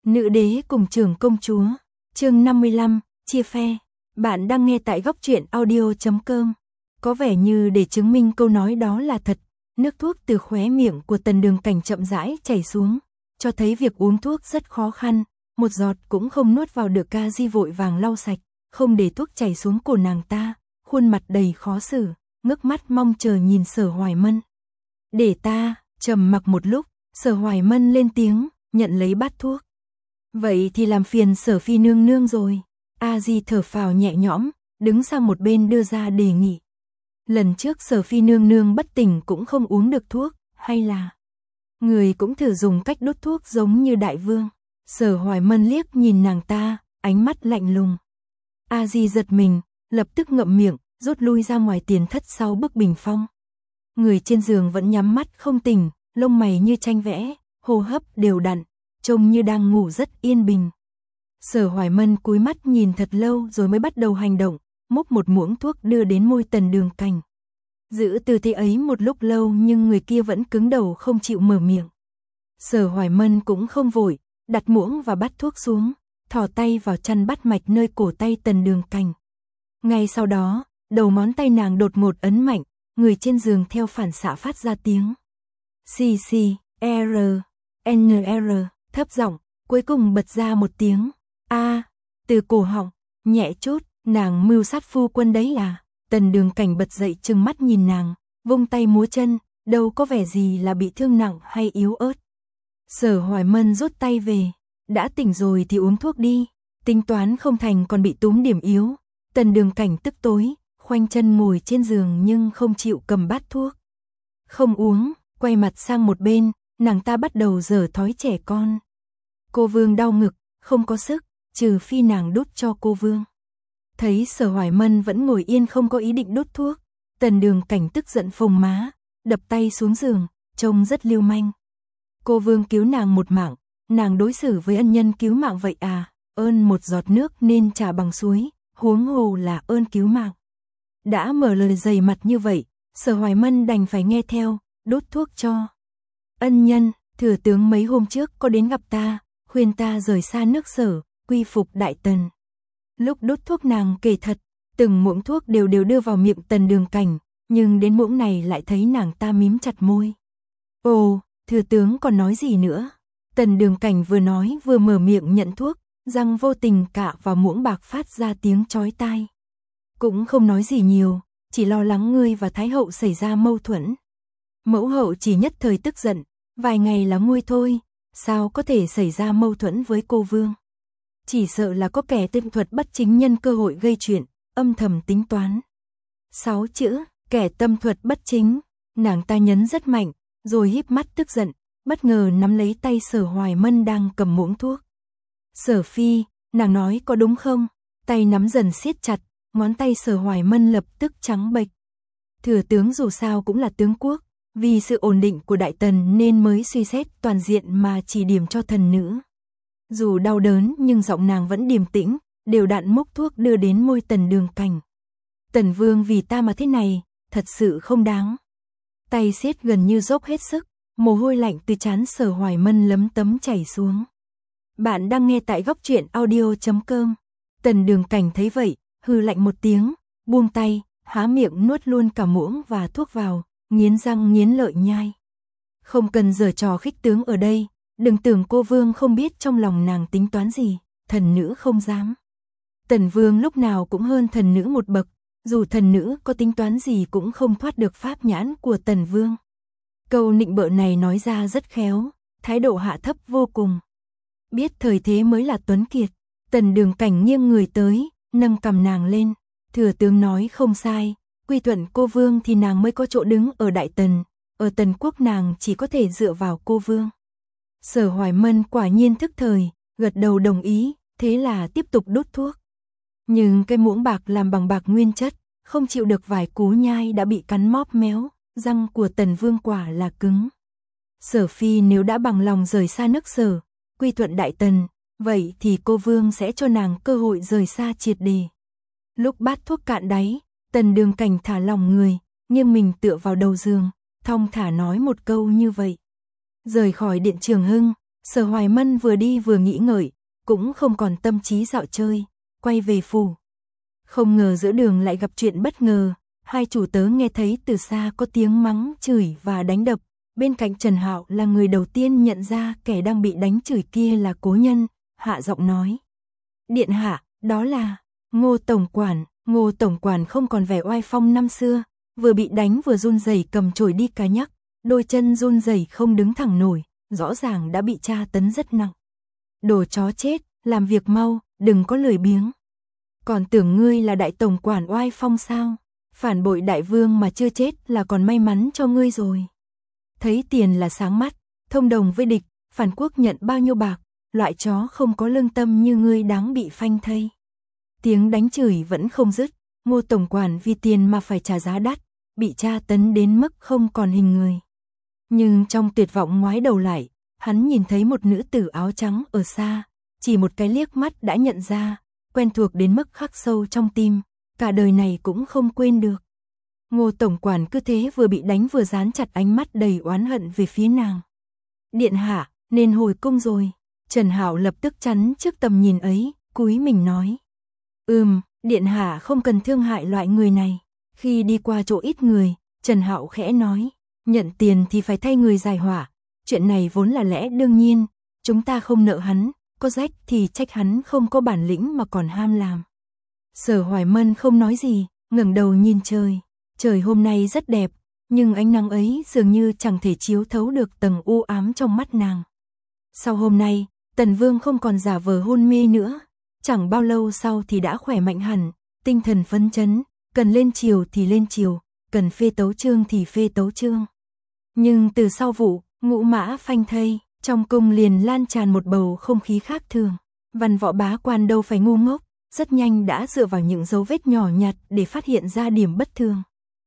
Nữ đế cùng trưởng công chúa, chương 55, chia phe. Bạn đang nghe tại góc truyện audio.com. Có vẻ như để chứng minh câu nói đó là thật, nước thuốc từ khóe miệng của Tần Đường Cảnh chậm rãi chảy xuống, cho thấy việc uống thuốc rất khó khăn, một giọt cũng không nuốt vào được. Ca Di vội vàng lau sạch, không để thuốc chảy xuống cổ nàng ta, khuôn mặt đầy khó xử, ngước mắt mong chờ nhìn Sở Hoài Mân. Để ta, trầm mặc một lúc, Sở Hoài Mân lên tiếng, nhận lấy bát thuốc. Vậy thì làm phiền Sở Phi nương nương rồi. A Di thở phào nhẹ nhõm, đứng sang một bên đưa ra đề nghị. Lần trước Sở Phi nương nương bất tỉnh cũng không uống được thuốc, hay là người cũng thử dùng cách đốt thuốc giống như đại vương. Sở Hoài Mân liếc nhìn nàng ta, ánh mắt lạnh lùng. A Di giật mình, lập tức ngậm miệng, rút lui ra ngoài tiền thất sau bức bình phong. Người trên giường vẫn nhắm mắt không tỉnh, lông mày như tranh vẽ, hô hấp đều đặn, trông như đang ngủ rất yên bình. Sở Hoài Mân cúi mắt nhìn thật lâu rồi mới bắt đầu hành động, múc một muỗng thuốc đưa đến môi Tần Đường Cảnh. Giữ tư thế ấy một lúc lâu nhưng người kia vẫn cứng đầu không chịu mở miệng. Sở Hoài Mân cũng không vội, đặt muỗng và bát thuốc xuống, thò tay vào chăn bắt mạch nơi cổ tay Tần Đường Cảnh. Ngay sau đó, đầu ngón tay nàng đột ngột ấn mạnh, người trên giường theo phản xạ phát ra tiếng C R N R, thấp giọng, cuối cùng bật ra một tiếng A, từ cổ họng, nhẹ chút, nàng mưu sát phu quân đấy à? Tần Đường Cảnh bật dậy trừng mắt nhìn nàng, vung tay múa chân, đâu có vẻ gì là bị thương nặng hay yếu ớt. Sở Hoài Mân rút tay về, đã tỉnh rồi thì uống thuốc đi, tính toán không thành còn bị túm điểm yếu. Tần Đường Cảnh tức tối, khoanh chân ngồi trên giường nhưng không chịu cầm bát thuốc. Không uống, quay mặt sang một bên, nàng ta bắt đầu giở thói trẻ con. Cô Vương đau ngực, không có sức, trừ phi nàng đút cho cô Vương. Thấy Sở Hoài Mân vẫn ngồi yên không có ý định đút thuốc, Tần Đường Cảnh tức giận phồng má, đập tay xuống giường, trông rất lưu manh. Cô Vương cứu nàng một mạng, nàng đối xử với ân nhân cứu mạng vậy à? Ơn một giọt nước nên trả bằng suối, huống hồ là ơn cứu mạng. Đã mở lời dày mặt như vậy, Sở Hoài Mân đành phải nghe theo, đút thuốc cho. Ân nhân, thừa tướng mấy hôm trước có đến gặp ta, khuyên ta rời xa nước Sở, quy phục Đại Tần. Lúc đút thuốc nàng kể thật, từng muỗng thuốc đều đưa vào miệng Tần Đường Cảnh, nhưng đến muỗng này lại thấy nàng ta mím chặt môi. Ồ, thừa tướng còn nói gì nữa? Tần Đường Cảnh vừa nói vừa mở miệng nhận thuốc, răng vô tình cạ vào muỗng bạc phát ra tiếng chói tai. Cũng không nói gì nhiều, chỉ lo lắng ngươi và Thái hậu xảy ra mâu thuẫn. Mẫu hậu chỉ nhất thời tức giận, vài ngày là nguôi thôi, sao có thể xảy ra mâu thuẫn với cô Vương? Chỉ sợ là có kẻ tâm thuật bất chính nhân cơ hội gây chuyện, âm thầm tính toán. 6 chữ, kẻ tâm thuật bất chính, nàng ta nhấn rất mạnh, rồi híp mắt tức giận, bất ngờ nắm lấy tay Sở Hoài Mân đang cầm muỗng thuốc. Sở Phi, nàng nói có đúng không? Tay nắm dần siết chặt, ngón tay Sở Hoài Mân lập tức trắng bệch. Thừa tướng dù sao cũng là tướng quốc, vì sự ổn định của Đại Tần nên mới suy xét toàn diện mà chỉ điểm cho thần nữ. Dù đau đớn nhưng giọng nàng vẫn điềm tĩnh, đều đặn múc thuốc đưa đến môi Tần Đường Cảnh. Tần Vương vì ta mà thế này, thật sự không đáng. Tay siết gần như dốc hết sức, mồ hôi lạnh từ trán Sở Hoài Mân lấm tấm chảy xuống. Bạn đang nghe tại góc truyện audio.com. Tần Đường Cảnh thấy vậy, hừ lạnh một tiếng, buông tay, há miệng nuốt luôn cả muỗng và thuốc vào, nghiến răng nghiến lợi nhai. Không cần giở trò khích tướng ở đây, đừng tưởng cô Vương không biết trong lòng nàng tính toán gì, thần nữ không dám. Tần Vương lúc nào cũng hơn thần nữ một bậc, dù thần nữ có tính toán gì cũng không thoát được pháp nhãn của Tần Vương. Câu nịnh bợ này nói ra rất khéo, thái độ hạ thấp vô cùng. Biết thời thế mới là tuấn kiệt, Tần Đường Cảnh nghiêng người tới, nâng cằm nàng lên, thừa tướng nói không sai, quy thuận cô Vương thì nàng mới có chỗ đứng ở Đại Tần, ở Tần quốc nàng chỉ có thể dựa vào cô Vương. Sở Hoài Mân quả nhiên thức thời, gật đầu đồng ý, thế là tiếp tục đút thuốc. Nhưng cái muỗng bạc làm bằng bạc nguyên chất, không chịu được vài cú nhai đã bị cắn móp méo, răng của Tần Vương quả là cứng. Sở Phi nếu đã bằng lòng rời xa nước Sở, quy thuận Đại Tần, vậy thì cô Vương sẽ cho nàng cơ hội rời xa triệt để. Lúc bát thuốc cạn đáy, Tần Đường Cảnh thả lòng người, nghiêng mình tựa vào đầu giường, thong thả nói một câu như vậy. Rời khỏi điện Trường Hưng, Sở Hoài Mân vừa đi vừa nghĩ ngợi, cũng không còn tâm trí dạo chơi, quay về phủ. Không ngờ giữa đường lại gặp chuyện bất ngờ, hai chủ tớ nghe thấy từ xa có tiếng mắng, chửi và đánh đập. Bên cạnh Trần Hạo là người đầu tiên nhận ra kẻ đang bị đánh chửi kia là Cố Nhân, hạ giọng nói. Điện hạ, đó là Ngô Tổng Quản. Ngô Tổng Quản không còn vẻ oai phong năm xưa, vừa bị đánh vừa run rẩy cầm chổi đi cá nhắc, đôi chân run rẩy không đứng thẳng nổi, rõ ràng đã bị tra tấn rất nặng. Đồ chó chết, làm việc mau, đừng có lười biếng. Còn tưởng ngươi là đại tổng quản oai phong sao? Phản bội đại vương mà chưa chết là còn may mắn cho ngươi rồi. Thấy tiền là sáng mắt, thông đồng với địch, phản quốc nhận bao nhiêu bạc, loại chó không có lương tâm như ngươi đáng bị phanh thây. Tiếng đánh chửi vẫn không dứt, Ngô Tổng Quản vì tiền mà phải trả giá đắt, bị tra tấn đến mức không còn hình người. Nhưng trong tuyệt vọng ngoái đầu lại, hắn nhìn thấy một nữ tử áo trắng ở xa, chỉ một cái liếc mắt đã nhận ra, quen thuộc đến mức khắc sâu trong tim, cả đời này cũng không quên được. Ngô Tổng Quản cứ thế vừa bị đánh vừa dán chặt ánh mắt đầy oán hận về phía nàng. Điện hạ, nên hồi cung rồi. Trần Hạo lập tức chắn trước tầm nhìn ấy, cúi mình nói. Điện hạ không cần thương hại loại người này. Khi đi qua chỗ ít người, Trần Hạo khẽ nói, nhận tiền thì phải thay người giải hỏa. Chuyện này vốn là lẽ đương nhiên, chúng ta không nợ hắn, có rách thì trách hắn không có bản lĩnh mà còn ham làm. Sở Hoài Mân không nói gì, ngẩng đầu nhìn trời. Trời hôm nay rất đẹp, nhưng ánh nắng ấy dường như chẳng thể chiếu thấu được tầng u ám trong mắt nàng. Sau hôm nay, Tần Vương không còn giả vờ hôn mê nữa, chẳng bao lâu sau thì đã khỏe mạnh hẳn, tinh thần phấn chấn, cần lên triều thì lên triều, cần phê tấu chương thì phê tấu chương. Nhưng từ sau vụ Ngũ Mã phanh thây, trong cung liền lan tràn một bầu không khí khác thường. Văn võ bá quan đâu phải ngu ngốc, rất nhanh đã dựa vào những dấu vết nhỏ nhặt để phát hiện ra điểm bất thường.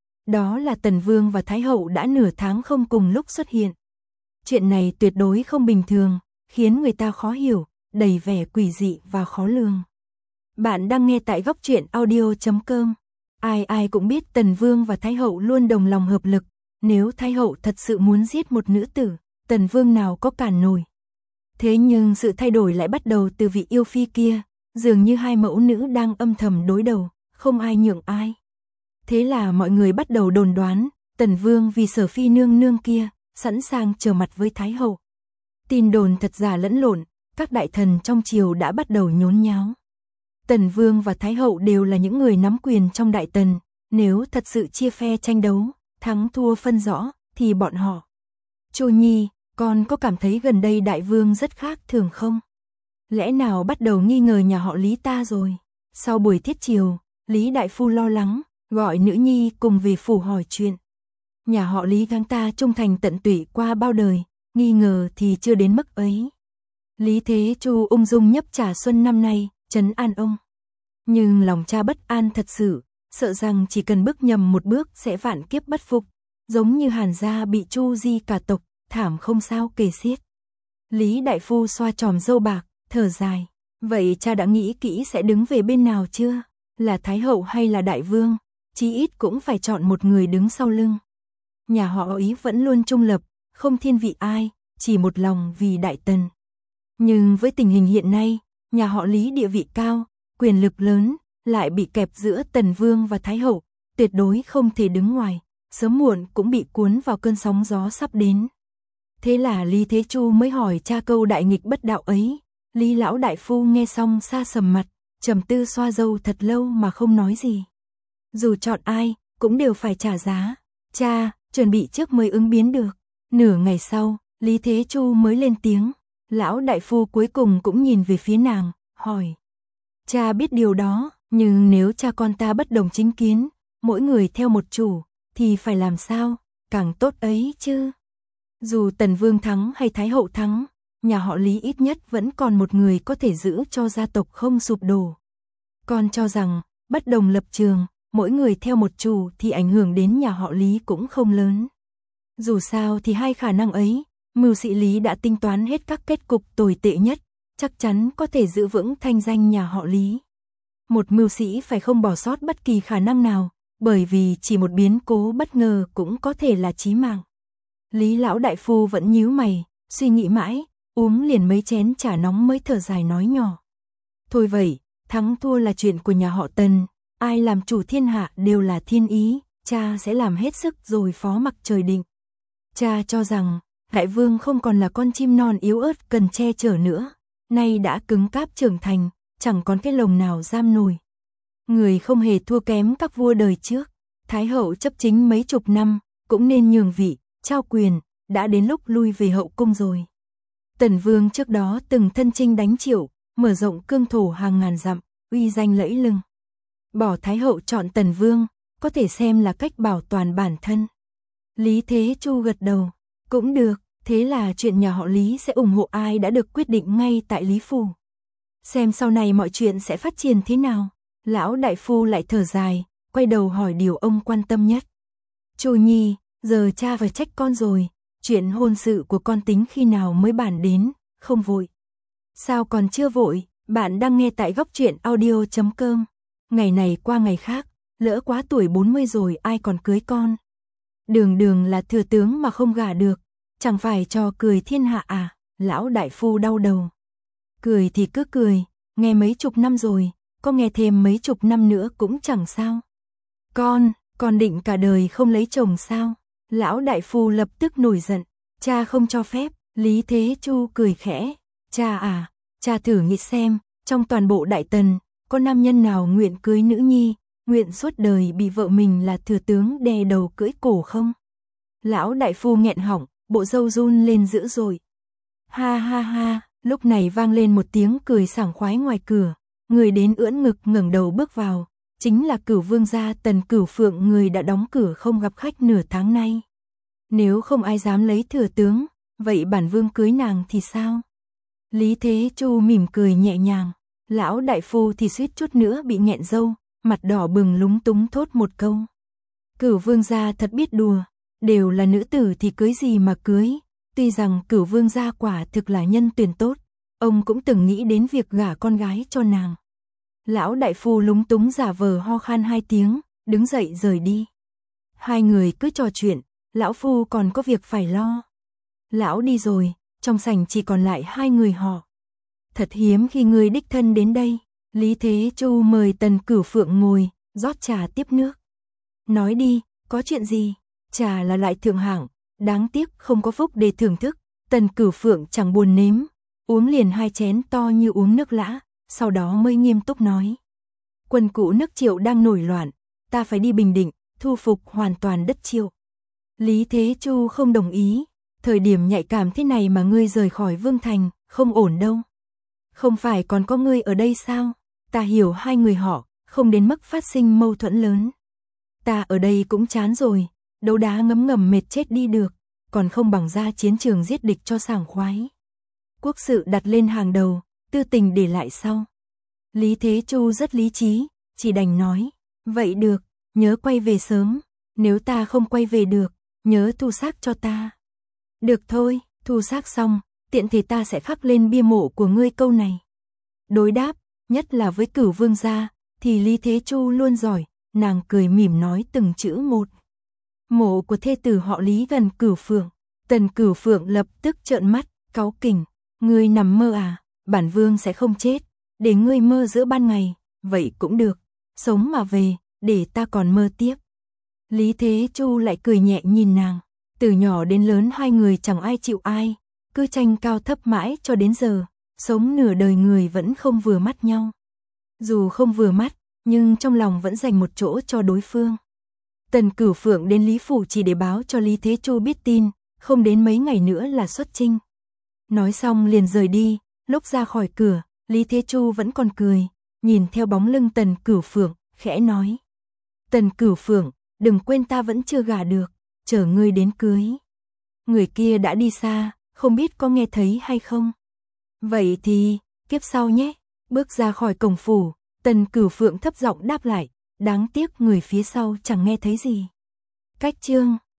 Đó là Tần Vương và Thái Hậu đã nửa tháng không cùng lúc xuất hiện. Chuyện này tuyệt đối không bình thường, khiến người ta khó hiểu, đầy vẻ quỷ dị và khó lường. Bạn đang nghe tại Góc Truyện Audio.com. Ai cũng biết Tần Vương và Thái Hậu luôn đồng lòng hợp lực. Nếu Thái Hậu thật sự muốn giết một nữ tử, Tần Vương nào có cản nổi. Thế nhưng sự thay đổi lại bắt đầu từ vị yêu phi kia, dường như hai mẫu nữ đang âm thầm đối đầu, không ai nhượng ai. Thế là mọi người bắt đầu đồn đoán, Tần Vương vì Sở phi nương nương kia, sẵn sàng trở mặt với Thái Hậu. Tin đồn thật giả lẫn lộn, các đại thần trong triều đã bắt đầu nhốn nháo. Tần Vương và Thái Hậu đều là những người nắm quyền trong đại tần, nếu thật sự chia phe tranh đấu, thắng thua phân rõ, thì bọn họ. Chu Nhi, con có cảm thấy gần đây đại vương rất khác thường không? Lẽ nào bắt đầu nghi ngờ nhà họ Lý ta rồi? Sau buổi thiết triều, Lý đại phu lo lắng, gọi nữ nhi cùng về phủ hỏi chuyện. Nhà họ Lý gắng ta trung thành tận tụy qua bao đời, nghi ngờ thì chưa đến mức ấy. Lý Thế Chu ung dung nhấp trà xuân năm nay, trấn an ông. Nhưng lòng cha bất an thật sự, sợ rằng chỉ cần bước nhầm một bước sẽ vạn kiếp bất phục, giống như Hàn gia bị Chu Di cả tộc, thảm không sao kể xiết. Lý đại phu xoa tròm râu bạc, thở dài. Vậy cha đã nghĩ kỹ sẽ đứng về bên nào chưa? Là Thái Hậu hay là Đại Vương? Chí ít cũng phải chọn một người đứng sau lưng. Nhà họ Ý vẫn luôn trung lập, không thiên vị ai, chỉ một lòng vì Đại Tần. Nhưng với tình hình hiện nay, nhà họ Lý địa vị cao, quyền lực lớn, lại bị kẹp giữa Tần Vương và Thái Hậu, tuyệt đối không thể đứng ngoài, sớm muộn cũng bị cuốn vào cơn sóng gió sắp đến. Thế là Lý Thế Chu mới hỏi cha câu đại nghịch bất đạo ấy. Lý lão đại phu nghe xong sa sầm mặt, trầm tư xoa râu thật lâu mà không nói gì. Dù chọn ai, cũng đều phải trả giá. Cha, chuẩn bị trước mới ứng biến được. Nửa ngày sau, Lý Thế Chu mới lên tiếng. Lão đại phu cuối cùng cũng nhìn về phía nàng, hỏi. Cha biết điều đó, nhưng nếu cha con ta bất đồng chính kiến, mỗi người theo một chủ, thì phải làm sao, càng tốt ấy chứ. Dù Tần Vương thắng hay Thái Hậu thắng, nhà họ Lý ít nhất vẫn còn một người có thể giữ cho gia tộc không sụp đổ. Con cho rằng, bất đồng lập trường, mỗi người theo một chủ thì ảnh hưởng đến nhà họ Lý cũng không lớn. Dù sao thì hai khả năng ấy, mưu sĩ Lý đã tính toán hết các kết cục tồi tệ nhất, chắc chắn có thể giữ vững thanh danh nhà họ Lý. Một mưu sĩ phải không bỏ sót bất kỳ khả năng nào, bởi vì chỉ một biến cố bất ngờ cũng có thể là chí mạng. Lý lão đại phu vẫn nhíu mày, suy nghĩ mãi, uống liền mấy chén trà nóng mới thở dài nói nhỏ. Thôi vậy, thắng thua là chuyện của nhà họ Tần, ai làm chủ thiên hạ đều là thiên ý, cha sẽ làm hết sức rồi phó mặc trời định. Cha cho rằng, đại vương không còn là con chim non yếu ớt cần che chở nữa, nay đã cứng cáp trưởng thành, chẳng còn cái lồng nào giam nổi. Người không hề thua kém các vua đời trước, Thái hậu chấp chính mấy chục năm, cũng nên nhường vị, trao quyền, đã đến lúc lui về hậu cung rồi. Tần vương trước đó từng thân chinh đánh Triệu, mở rộng cương thổ hàng ngàn dặm, uy danh lẫy lừng. Bỏ Thái hậu chọn Tần vương, có thể xem là cách bảo toàn bản thân. Lý Thế Chu gật đầu, cũng được, thế là chuyện nhà họ Lý sẽ ủng hộ ai đã được quyết định ngay tại Lý Phủ. Xem sau này mọi chuyện sẽ phát triển thế nào. Lão đại phu lại thở dài, quay đầu hỏi điều ông quan tâm nhất. Chu Nhi, giờ cha phải trách con rồi, chuyện hôn sự của con tính khi nào mới bàn đến, không vội. Sao còn chưa vội, bạn đang nghe tại Góc Truyện Audio.com. Ngày này qua ngày khác, lỡ quá tuổi 40 rồi ai còn cưới con. Đường đường là thừa tướng mà không gả được, chẳng phải trò cười thiên hạ à, lão đại phu đau đầu. Cười thì cứ cười, nghe mấy chục năm rồi, có nghe thêm mấy chục năm nữa cũng chẳng sao. Con định cả đời không lấy chồng sao? Lão đại phu lập tức nổi giận, cha không cho phép. Lý Thế Chu cười khẽ, cha à, cha thử nghĩ xem, trong toàn bộ Đại Tần, có nam nhân nào nguyện cưới nữ nhi, nguyện suốt đời bị vợ mình là thừa tướng đè đầu cưỡi cổ không? Lão đại phu nghẹn họng, bộ râu run lên dữ dội. Ha ha ha, lúc này vang lên một tiếng cười sảng khoái ngoài cửa, người đến ưỡn ngực ngẩng đầu bước vào, chính là Cửu vương gia Tần Cửu Phượng, người đã đóng cửa không gặp khách nửa tháng nay. Nếu không ai dám lấy thừa tướng, vậy bản vương cưới nàng thì sao? Lý Thế Chu mỉm cười nhẹ nhàng, lão đại phu thì suýt chút nữa bị nghẹn râu, mặt đỏ bừng lúng túng thốt một câu. Cửu vương gia thật biết đùa, đều là nữ tử thì cưới gì mà cưới, tuy rằng Cửu vương gia quả thực là nhân tuyển tốt, ông cũng từng nghĩ đến việc gả con gái cho nàng. Lão đại phu lúng túng giả vờ ho khan 2 tiếng, đứng dậy rời đi. Hai người cứ trò chuyện, lão phu còn có việc phải lo. Lão đi rồi, trong sảnh chỉ còn lại hai người họ. Thật hiếm khi người đích thân đến đây. Lý Thế Chu mời Tần Cửu Phượng ngồi, rót trà tiếp nước. Nói đi, có chuyện gì? Trà là loại thượng hạng, đáng tiếc không có phúc để thưởng thức. Tần Cửu Phượng chẳng buồn nếm, uống liền 2 chén to như uống nước lã, sau đó mới nghiêm túc nói. Quân cũ nước Triệu đang nổi loạn, ta phải đi Bình Định, thu phục hoàn toàn đất Triệu. Lý Thế Chu không đồng ý, thời điểm nhạy cảm thế này mà ngươi rời khỏi Vương Thành, không ổn đâu. Không phải còn có ngươi ở đây sao? Ta hiểu hai người họ, không đến mức phát sinh mâu thuẫn lớn. Ta ở đây cũng chán rồi, đấu đá ngấm ngầm mệt chết đi được, còn không bằng ra chiến trường giết địch cho sảng khoái. Quốc sự đặt lên hàng đầu, tư tình để lại sau. Lý Thế Chu rất lý trí, chỉ đành nói, vậy được, nhớ quay về sớm, nếu ta không quay về được, nhớ thu xác cho ta. Được thôi, thu xác xong, tiện thể ta sẽ khắc lên bia mộ của ngươi câu này. Đối đáp, nhất là với Cửu vương gia, thì Lý Thế Chu luôn giỏi, nàng cười mỉm nói từng chữ một. Mộ của thê tử họ Lý gần Cửu Phượng. Tần Cửu Phượng lập tức trợn mắt, cáu kỉnh, ngươi nằm mơ à, bản vương sẽ không chết, để ngươi mơ giữa ban ngày, vậy cũng được, sống mà về, để ta còn mơ tiếp. Lý Thế Chu lại cười nhẹ nhìn nàng, từ nhỏ đến lớn hai người chẳng ai chịu ai, cứ tranh cao thấp mãi cho đến giờ, sống nửa đời người vẫn không vừa mắt nhau. Dù không vừa mắt, nhưng trong lòng vẫn dành một chỗ cho đối phương. Tần Cửu Phượng đến Lý Phủ chỉ để báo cho Lý Thế Chu biết tin, không đến mấy ngày nữa là xuất chinh. Nói xong liền rời đi, lúc ra khỏi cửa, Lý Thế Chu vẫn còn cười, nhìn theo bóng lưng Tần Cửu Phượng, khẽ nói. Tần Cửu Phượng, đừng quên ta vẫn chưa gả được, chờ ngươi đến cưới. Người kia đã đi xa, không biết có nghe thấy hay không. Vậy thì, kiếp sau nhé. Bước ra khỏi cổng phủ, Tần Cửu Phượng thấp giọng đáp lại, đáng tiếc người phía sau chẳng nghe thấy gì. Cách chương